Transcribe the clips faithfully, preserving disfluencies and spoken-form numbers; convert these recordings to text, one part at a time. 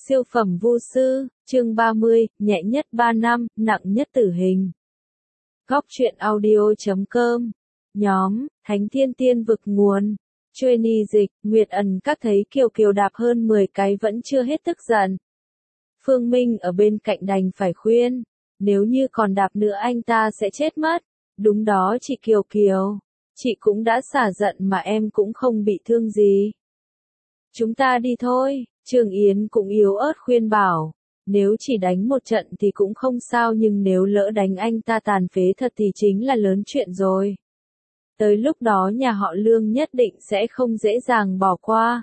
Siêu phẩm vu sư, chương ba mươi, nhẹ nhất ba năm, nặng nhất tử hình. Góc truyện audio chấm com. Nhóm, Thánh Thiên Tiên Vực Nguồn. Trainee dịch, Nguyệt ẩn các thấy Kiều Kiều đạp hơn mười cái vẫn chưa hết tức giận. Phương Minh ở bên cạnh đành phải khuyên, nếu như còn đạp nữa anh ta sẽ chết mất. Đúng đó chị Kiều Kiều, chị cũng đã xả giận mà em cũng không bị thương gì. Chúng ta đi thôi. Trương Yến cũng yếu ớt khuyên bảo, nếu chỉ đánh một trận thì cũng không sao nhưng nếu lỡ đánh anh ta tàn phế thật thì chính là lớn chuyện rồi. Tới lúc đó nhà họ Lương nhất định sẽ không dễ dàng bỏ qua.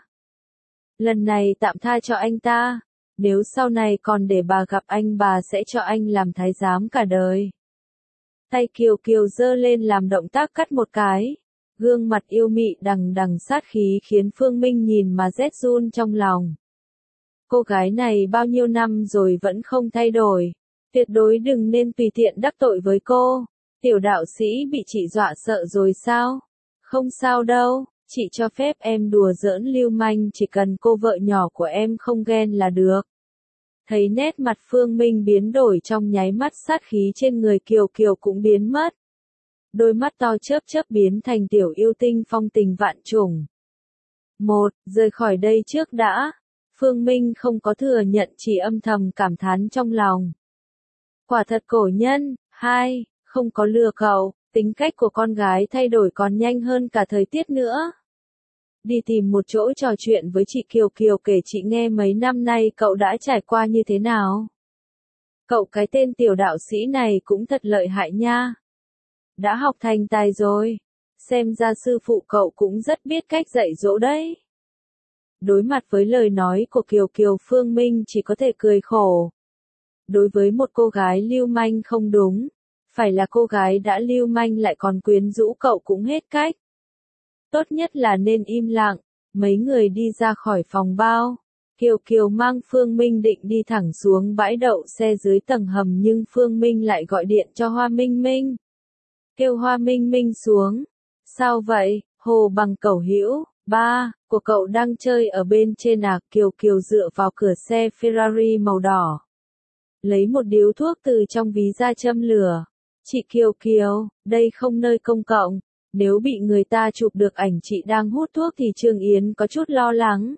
Lần này tạm tha cho anh ta, nếu sau này còn để bà gặp anh bà sẽ cho anh làm thái giám cả đời. Tay Kiều Kiều giơ lên làm động tác cắt một cái. Gương mặt yêu mị đằng đằng sát khí khiến Phương Minh nhìn mà rét run trong lòng. Cô gái này bao nhiêu năm rồi vẫn không thay đổi. Tuyệt đối đừng nên tùy tiện đắc tội với cô. Tiểu đạo sĩ bị chị dọa sợ rồi sao? Không sao đâu, chị cho phép em đùa giỡn lưu manh chỉ cần cô vợ nhỏ của em không ghen là được. Thấy nét mặt Phương Minh biến đổi trong nháy mắt sát khí trên người Kiều Kiều cũng biến mất. Đôi mắt to chớp chớp biến thành tiểu yêu tinh phong tình vạn trùng. Một, rời khỏi đây trước đã. Phương Minh không có thừa nhận chỉ âm thầm cảm thán trong lòng. Quả thật cổ nhân. Hai, không có lừa cậu, tính cách của con gái thay đổi còn nhanh hơn cả thời tiết nữa. Đi tìm một chỗ trò chuyện với chị Kiều Kiều kể chị nghe mấy năm nay cậu đã trải qua như thế nào. Cậu cái tên tiểu đạo sĩ này cũng thật lợi hại nha. Đã học thành tài rồi. Xem ra sư phụ cậu cũng rất biết cách dạy dỗ đấy. Đối mặt với lời nói của Kiều Kiều Phương Minh chỉ có thể cười khổ. Đối với một cô gái lưu manh không đúng. Phải là cô gái đã lưu manh lại còn quyến rũ cậu cũng hết cách. Tốt nhất là nên im lặng. Mấy người đi ra khỏi phòng bao. Kiều Kiều mang Phương Minh định đi thẳng xuống bãi đậu xe dưới tầng hầm nhưng Phương Minh lại gọi điện cho Hoa Minh Minh. Kêu Hoa Minh Minh xuống. Sao vậy, Hồ Bằng cẩu hữu, ba, của cậu đang chơi ở bên trên à? Kiều Kiều dựa vào cửa xe Ferrari màu đỏ. Lấy một điếu thuốc từ trong ví ra châm lửa. Chị Kiều Kiều, đây không nơi công cộng. Nếu bị người ta chụp được ảnh chị đang hút thuốc thì Trương Yến có chút lo lắng.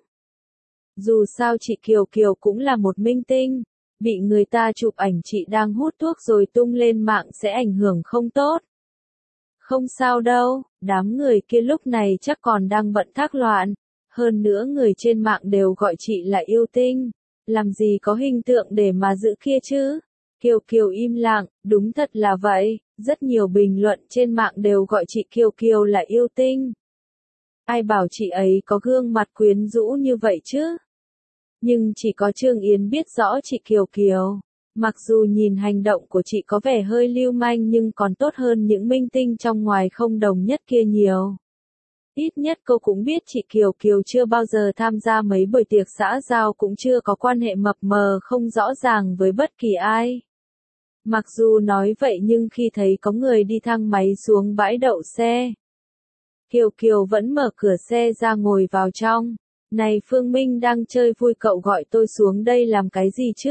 Dù sao chị Kiều Kiều cũng là một minh tinh. Bị người ta chụp ảnh chị đang hút thuốc rồi tung lên mạng sẽ ảnh hưởng không tốt. Không sao đâu, đám người kia lúc này chắc còn đang bận thác loạn. Hơn nữa người trên mạng đều gọi chị là yêu tinh. Làm gì có hình tượng để mà giữ kia chứ? Kiều Kiều im lặng, đúng thật là vậy. Rất nhiều bình luận trên mạng đều gọi chị Kiều Kiều là yêu tinh. Ai bảo chị ấy có gương mặt quyến rũ như vậy chứ? Nhưng chỉ có Trương Yến biết rõ chị Kiều Kiều. Mặc dù nhìn hành động của chị có vẻ hơi lưu manh nhưng còn tốt hơn những minh tinh trong ngoài không đồng nhất kia nhiều. Ít nhất cô cũng biết chị Kiều Kiều chưa bao giờ tham gia mấy buổi tiệc xã giao cũng chưa có quan hệ mập mờ không rõ ràng với bất kỳ ai. Mặc dù nói vậy nhưng khi thấy có người đi thang máy xuống bãi đậu xe, Kiều Kiều vẫn mở cửa xe ra ngồi vào trong. Này Phương Minh đang chơi vui cậu gọi tôi xuống đây làm cái gì chứ?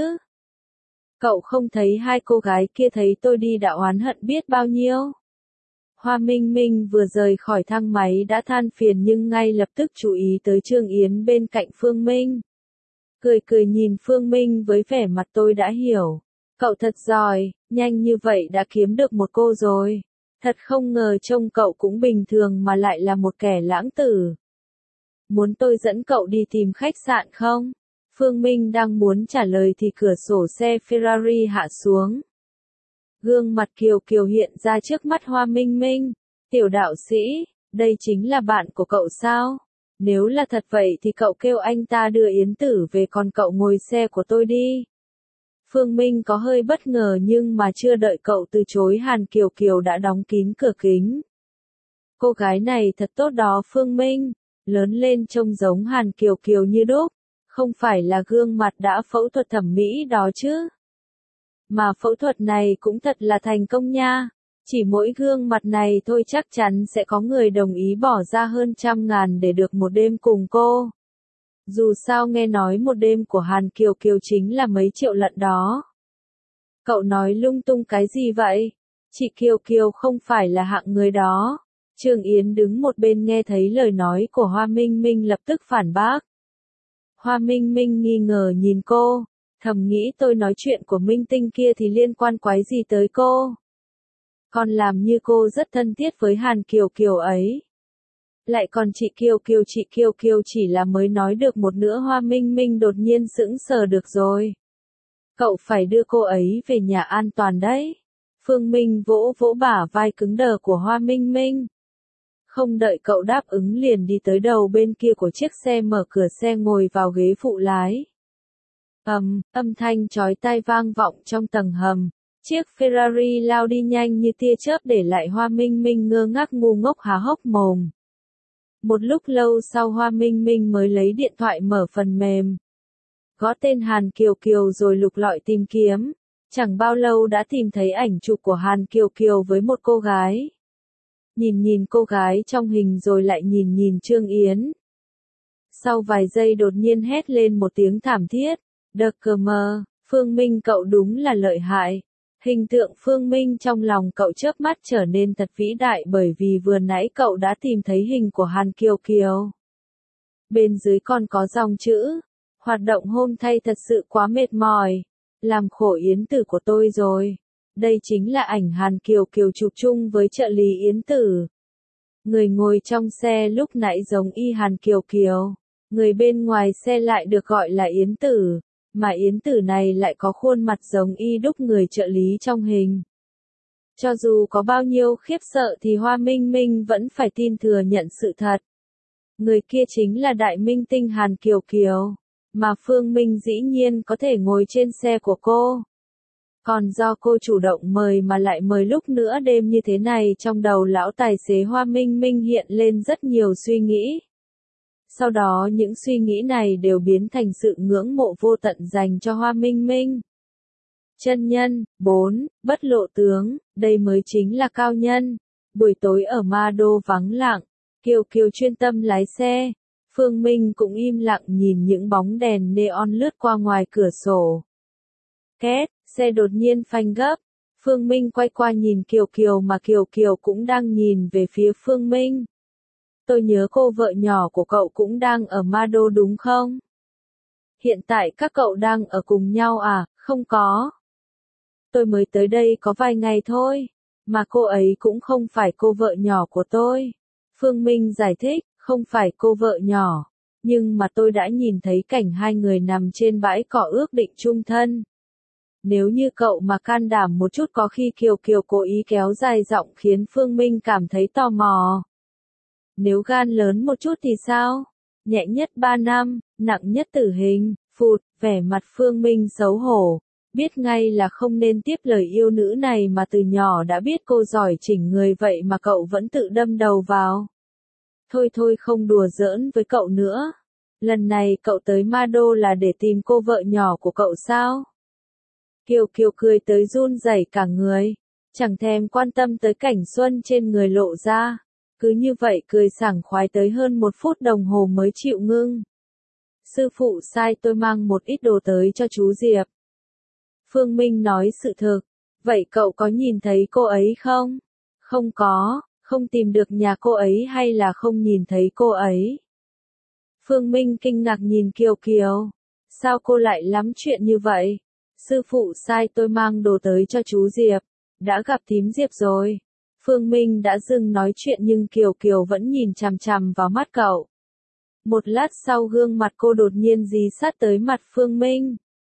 Cậu không thấy hai cô gái kia thấy tôi đi đã oán hận biết bao nhiêu. Hoa Minh Minh vừa rời khỏi thang máy đã than phiền nhưng ngay lập tức chú ý tới Trương Yến bên cạnh Phương Minh. Cười cười nhìn Phương Minh với vẻ mặt tôi đã hiểu. Cậu thật giỏi, nhanh như vậy đã kiếm được một cô rồi. Thật không ngờ trông cậu cũng bình thường mà lại là một kẻ lãng tử. Muốn tôi dẫn cậu đi tìm khách sạn không? Phương Minh đang muốn trả lời thì cửa sổ xe Ferrari hạ xuống. Gương mặt Kiều Kiều hiện ra trước mắt Hoa Minh Minh. Tiểu đạo sĩ, đây chính là bạn của cậu sao? Nếu là thật vậy thì cậu kêu anh ta đưa Yến Tử về còn cậu ngồi xe của tôi đi. Phương Minh có hơi bất ngờ nhưng mà chưa đợi cậu từ chối Hàn Kiều Kiều đã đóng kín cửa kính. Cô gái này thật tốt đó Phương Minh, lớn lên trông giống Hàn Kiều Kiều như đúc. Không phải là gương mặt đã phẫu thuật thẩm mỹ đó chứ. Mà phẫu thuật này cũng thật là thành công nha. Chỉ mỗi gương mặt này thôi chắc chắn sẽ có người đồng ý bỏ ra hơn trăm ngàn để được một đêm cùng cô. Dù sao nghe nói một đêm của Hàn Kiều Kiều chính là mấy triệu lận đó. Cậu nói lung tung cái gì vậy? Chị Kiều Kiều không phải là hạng người đó. Trương Yến đứng một bên nghe thấy lời nói của Hoa Minh Minh lập tức phản bác. Hoa Minh Minh nghi ngờ nhìn cô, thầm nghĩ tôi nói chuyện của Minh Tinh kia thì liên quan quái gì tới cô. Còn làm như cô rất thân thiết với Hàn Kiều Kiều ấy. Lại còn chị Kiều Kiều chị Kiều Kiều chỉ là mới nói được một nửa Hoa Minh Minh đột nhiên sững sờ được rồi. Cậu phải đưa cô ấy về nhà an toàn đấy. Phương Minh vỗ vỗ bả vai cứng đờ của Hoa Minh Minh. Không đợi cậu đáp ứng liền đi tới đầu bên kia của chiếc xe mở cửa xe ngồi vào ghế phụ lái. Ầm, âm thanh chói tai vang vọng trong tầng hầm. Chiếc Ferrari lao đi nhanh như tia chớp để lại Hoa Minh Minh ngơ ngác ngu ngốc há hốc mồm. Một lúc lâu sau Hoa Minh Minh mới lấy điện thoại mở phần mềm. Gõ tên Hàn Kiều Kiều rồi lục lọi tìm kiếm. Chẳng bao lâu đã tìm thấy ảnh chụp của Hàn Kiều Kiều với một cô gái. Nhìn nhìn cô gái trong hình rồi lại nhìn nhìn Trương Yến. Sau vài giây đột nhiên hét lên một tiếng thảm thiết. Đờ cờ mờ, Phương Minh cậu đúng là lợi hại. Hình tượng Phương Minh trong lòng cậu chớp mắt trở nên thật vĩ đại bởi vì vừa nãy cậu đã tìm thấy hình của Hàn Kiều Kiều. Bên dưới còn có dòng chữ. Hoạt động hôm thay thật sự quá mệt mỏi. Làm khổ Yến Tử của tôi rồi. Đây chính là ảnh Hàn Kiều Kiều chụp chung với trợ lý Yến Tử. Người ngồi trong xe lúc nãy giống y Hàn Kiều Kiều. Người bên ngoài xe lại được gọi là Yến Tử. Mà Yến Tử này lại có khuôn mặt giống y đúc người trợ lý trong hình. Cho dù có bao nhiêu khiếp sợ thì Hoa Minh Minh vẫn phải tin thừa nhận sự thật. Người kia chính là đại minh tinh Hàn Kiều Kiều. Mà Phương Minh dĩ nhiên có thể ngồi trên xe của cô. Còn do cô chủ động mời mà lại mời lúc nửa đêm như thế này trong đầu lão tài xế Hoa Minh Minh hiện lên rất nhiều suy nghĩ. Sau đó những suy nghĩ này đều biến thành sự ngưỡng mộ vô tận dành cho Hoa Minh Minh. Chân nhân, bốn, bất lộ tướng, đây mới chính là cao nhân. Buổi tối ở Ma Đô vắng lặng, Kiều Kiều chuyên tâm lái xe. Phương Minh cũng im lặng nhìn những bóng đèn neon lướt qua ngoài cửa sổ. Két, xe đột nhiên phanh gấp. Phương Minh quay qua nhìn Kiều Kiều mà Kiều Kiều cũng đang nhìn về phía Phương Minh. Tôi nhớ cô vợ nhỏ của cậu cũng đang ở Ma Đô đúng không? Hiện tại các cậu đang ở cùng nhau à? Không có. Tôi mới tới đây có vài ngày thôi. Mà cô ấy cũng không phải cô vợ nhỏ của tôi. Phương Minh giải thích, không phải cô vợ nhỏ. Nhưng mà tôi đã nhìn thấy cảnh hai người nằm trên bãi cỏ ước định chung thân. Nếu như cậu mà can đảm một chút có khi Kiều Kiều cố ý kéo dài giọng khiến Phương Minh cảm thấy tò mò. Nếu gan lớn một chút thì sao? Nhẹ nhất ba năm, nặng nhất tử hình, phụt, vẻ mặt Phương Minh xấu hổ. Biết ngay là không nên tiếp lời yêu nữ này mà từ nhỏ đã biết cô giỏi chỉnh người vậy mà cậu vẫn tự đâm đầu vào. Thôi thôi không đùa giỡn với cậu nữa. Lần này cậu tới Ma Đô là để tìm cô vợ nhỏ của cậu sao? Kiều Kiều cười tới run rẩy cả người. Chẳng thèm quan tâm tới cảnh xuân trên người lộ ra. Cứ như vậy cười sảng khoái tới hơn một phút đồng hồ mới chịu ngưng. Sư phụ sai tôi mang một ít đồ tới cho chú Diệp. Phương Minh nói sự thực. Vậy cậu có nhìn thấy cô ấy không? Không có, không tìm được nhà cô ấy hay là không nhìn thấy cô ấy? Phương Minh kinh ngạc nhìn Kiều Kiều. Sao cô lại lắm chuyện như vậy? Sư phụ sai tôi mang đồ tới cho chú Diệp. Đã gặp thím Diệp rồi. Phương Minh đã dừng nói chuyện nhưng Kiều Kiều vẫn nhìn chằm chằm vào mắt cậu. Một lát sau gương mặt cô đột nhiên dí sát tới mặt Phương Minh.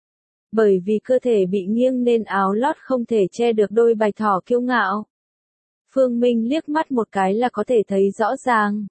Bởi vì cơ thể bị nghiêng nên áo lót không thể che được đôi bạch thỏ kiêu ngạo. Phương Minh liếc mắt một cái là có thể thấy rõ ràng.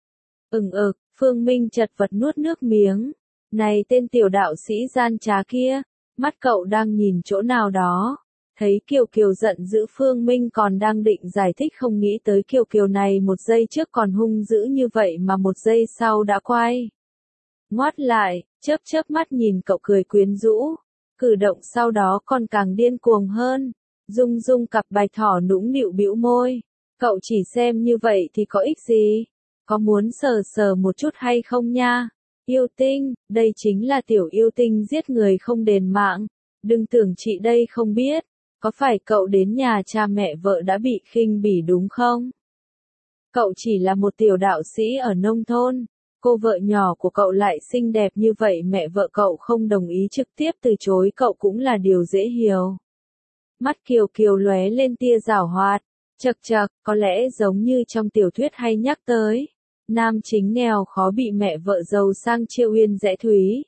Ừng ực, Phương Minh chật vật nuốt nước miếng. Này tên tiểu đạo sĩ gian trá kia, mắt cậu đang nhìn chỗ nào đó. Thấy Kiều Kiều giận dữ Phương Minh còn đang định giải thích không nghĩ tới Kiều Kiều này một giây trước còn hung dữ như vậy mà một giây sau đã quay. Ngoắt lại, chớp chớp mắt nhìn cậu cười quyến rũ. Cử động sau đó còn càng điên cuồng hơn. Dung dung cặp bạch thỏ nũng nịu bĩu môi. Cậu chỉ xem như vậy thì có ích gì? Có muốn sờ sờ một chút hay không nha? Yêu tinh, đây chính là tiểu yêu tinh giết người không đền mạng. Đừng tưởng chị đây không biết, có phải cậu đến nhà cha mẹ vợ đã bị khinh bỉ đúng không? Cậu chỉ là một tiểu đạo sĩ ở nông thôn, cô vợ nhỏ của cậu lại xinh đẹp như vậy, mẹ vợ cậu không đồng ý trực tiếp từ chối cậu cũng là điều dễ hiểu. Mắt Kiều Kiều lóe lên tia giảo hoạt, chậc chậc, có lẽ giống như trong tiểu thuyết hay nhắc tới, nam chính nghèo khó bị mẹ vợ giàu sang chiêu uyên rẽ thúy.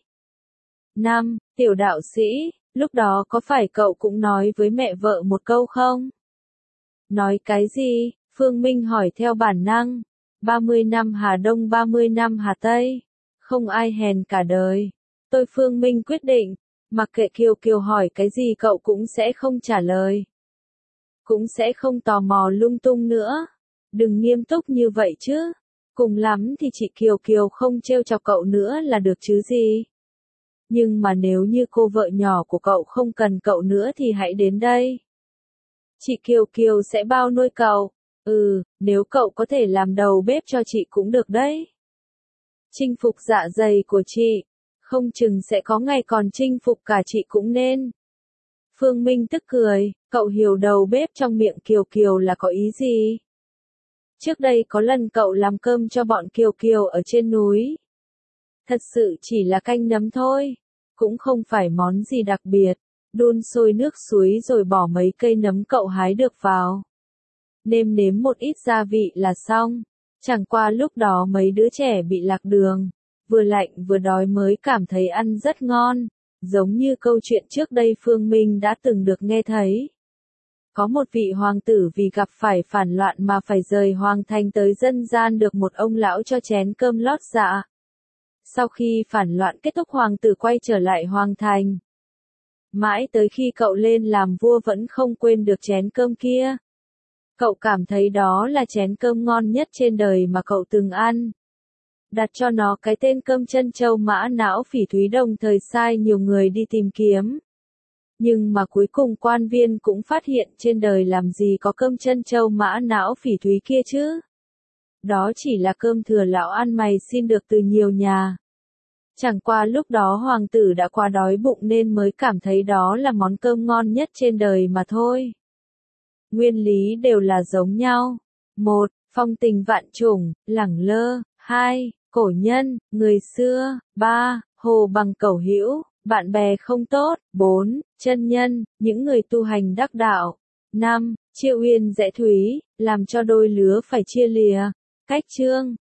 Năm, tiểu đạo sĩ, lúc đó có phải cậu cũng nói với mẹ vợ một câu không? Nói cái gì? Phương Minh hỏi theo bản năng. ba mươi năm Hà Đông ba mươi năm Hà Tây. Không ai hèn cả đời. Tôi Phương Minh quyết định, mặc kệ Kiều Kiều hỏi cái gì cậu cũng sẽ không trả lời. Cũng sẽ không tò mò lung tung nữa. Đừng nghiêm túc như vậy chứ. Cùng lắm thì chị Kiều Kiều không trêu chọc cậu nữa là được chứ gì. Nhưng mà nếu như cô vợ nhỏ của cậu không cần cậu nữa thì hãy đến đây. Chị Kiều Kiều sẽ bao nuôi cậu. Ừ, nếu cậu có thể làm đầu bếp cho chị cũng được đấy. Chinh phục dạ dày của chị, không chừng sẽ có ngày còn chinh phục cả chị cũng nên. Phương Minh tức cười, cậu hiểu đầu bếp trong miệng Kiều Kiều là có ý gì? Trước đây có lần cậu làm cơm cho bọn Kiều Kiều ở trên núi. Thật sự chỉ là canh nấm thôi, cũng không phải món gì đặc biệt, đun sôi nước suối rồi bỏ mấy cây nấm cậu hái được vào. Nêm nếm một ít gia vị là xong, chẳng qua lúc đó mấy đứa trẻ bị lạc đường, vừa lạnh vừa đói mới cảm thấy ăn rất ngon, giống như câu chuyện trước đây Phương Minh đã từng được nghe thấy. Có một vị hoàng tử vì gặp phải phản loạn mà phải rời hoàng thành tới dân gian được một ông lão cho chén cơm lót dạ. Sau khi phản loạn kết thúc hoàng tử quay trở lại hoàng thành. Mãi tới khi cậu lên làm vua vẫn không quên được chén cơm kia. Cậu cảm thấy đó là chén cơm ngon nhất trên đời mà cậu từng ăn. Đặt cho nó cái tên cơm chân châu mã não phỉ thúy, đồng thời sai nhiều người đi tìm kiếm. Nhưng mà cuối cùng quan viên cũng phát hiện trên đời làm gì có cơm chân châu mã não phỉ thúy kia chứ. Đó chỉ là cơm thừa lão ăn mày xin được từ nhiều nhà. Chẳng qua lúc đó hoàng tử đã quá đói bụng nên mới cảm thấy đó là món cơm ngon nhất trên đời mà thôi. Nguyên lý đều là giống nhau. Một, phong tình vạn trùng, lẳng lơ. Hai, cổ nhân, người xưa. Ba, hồ bằng cẩu hữu, bạn bè không tốt. Bốn, chân nhân, những người tu hành đắc đạo. Năm, chiêu uyên rẽ thúy, làm cho đôi lứa phải chia lìa. Cách chương